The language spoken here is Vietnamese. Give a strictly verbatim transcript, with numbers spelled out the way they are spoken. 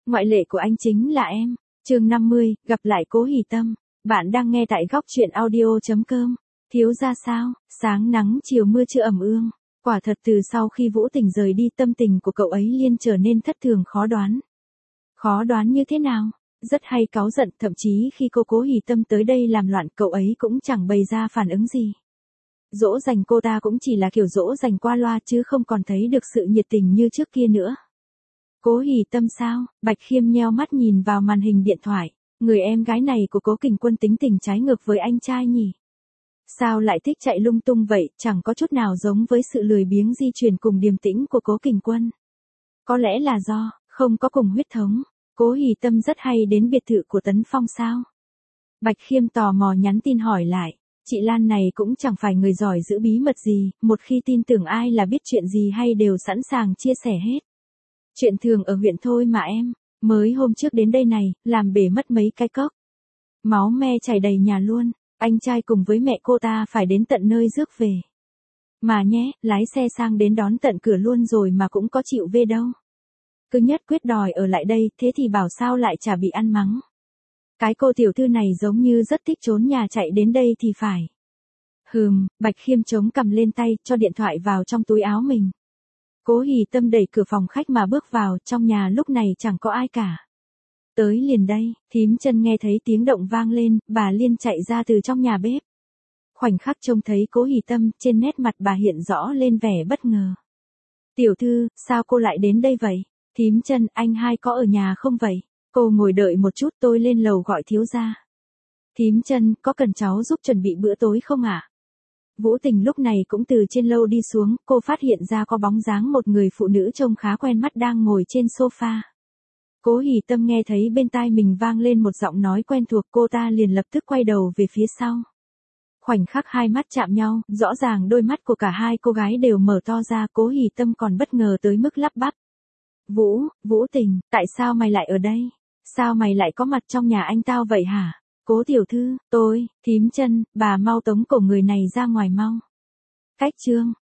Ngoại lệ của anh chính là em. Chương năm mươi, gặp lại Cố Hỷ Tâm. Bạn đang nghe tại góc truyện audio chấm com. Thiếu gia sao? Sáng nắng chiều mưa chưa ẩm ương. Quả thật từ sau khi Vũ Tình rời đi, tâm tình của cậu ấy liên trở nên thất thường khó đoán. Khó đoán như thế nào? Rất hay cáu giận, thậm chí khi cô Cố Hỷ Tâm tới đây làm loạn, cậu ấy cũng chẳng bày ra phản ứng gì. Dỗ dành cô ta cũng chỉ là kiểu dỗ dành qua loa chứ không còn thấy được sự nhiệt tình như trước kia nữa. Cố Hỷ Tâm sao? Bạch Khiêm nheo mắt nhìn vào màn hình điện thoại. Người em gái này của Cố Kình Quân tính tình trái ngược với anh trai nhỉ? Sao lại thích chạy lung tung vậy, chẳng có chút nào giống với sự lười biếng di chuyển cùng điềm tĩnh của Cố Kình Quân. Có lẽ là do không có cùng huyết thống. Cố Hỷ Tâm rất hay đến biệt thự của Tấn Phong sao? Bạch Khiêm tò mò nhắn tin hỏi lại. Chị Lan này cũng chẳng phải người giỏi giữ bí mật gì, một khi tin tưởng ai là biết chuyện gì hay đều sẵn sàng chia sẻ hết. Chuyện thường ở huyện thôi mà em, mới hôm trước đến đây này, làm bể mất mấy cái cốc. Máu me chảy đầy nhà luôn, anh trai cùng với mẹ cô ta phải đến tận nơi rước về. Mà nhé, lái xe sang đến đón tận cửa luôn rồi mà cũng có chịu về đâu. Cứ nhất quyết đòi ở lại đây, thế thì bảo sao lại chả bị ăn mắng. Cái cô tiểu thư này giống như rất thích trốn nhà chạy đến đây thì phải. Hừm, Bạch Khiêm chống cằm lên tay, cho điện thoại vào trong túi áo mình. Cố Hỷ Tâm đẩy cửa phòng khách mà bước vào, trong nhà lúc này chẳng có ai cả. Tới liền đây, Thím Chân nghe thấy tiếng động vang lên, bà Liên chạy ra từ trong nhà bếp. Khoảnh khắc trông thấy Cố Hỷ Tâm, trên nét mặt bà hiện rõ lên vẻ bất ngờ. Tiểu thư, sao cô lại đến đây vậy? Thím Chân, anh hai có ở nhà không vậy? Cô ngồi đợi một chút, tôi lên lầu gọi thiếu gia. Thím Chân, có cần cháu giúp chuẩn bị bữa tối không ạ? Vũ Tình lúc này cũng từ trên lầu đi xuống, cô phát hiện ra có bóng dáng một người phụ nữ trông khá quen mắt đang ngồi trên sofa. Cố Hỷ Tâm nghe thấy bên tai mình vang lên một giọng nói quen thuộc, cô ta liền lập tức quay đầu về phía sau. Khoảnh khắc hai mắt chạm nhau, rõ ràng đôi mắt của cả hai cô gái đều mở to ra, Cố Hỷ Tâm còn bất ngờ tới mức lắp bắp. Vũ, Vũ Tình, tại sao mày lại ở đây? Sao mày lại có mặt trong nhà anh tao vậy hả? Cố tiểu thư, tôi, Thím Chân, bà mau tống cổ người này ra ngoài mau. Cách chương,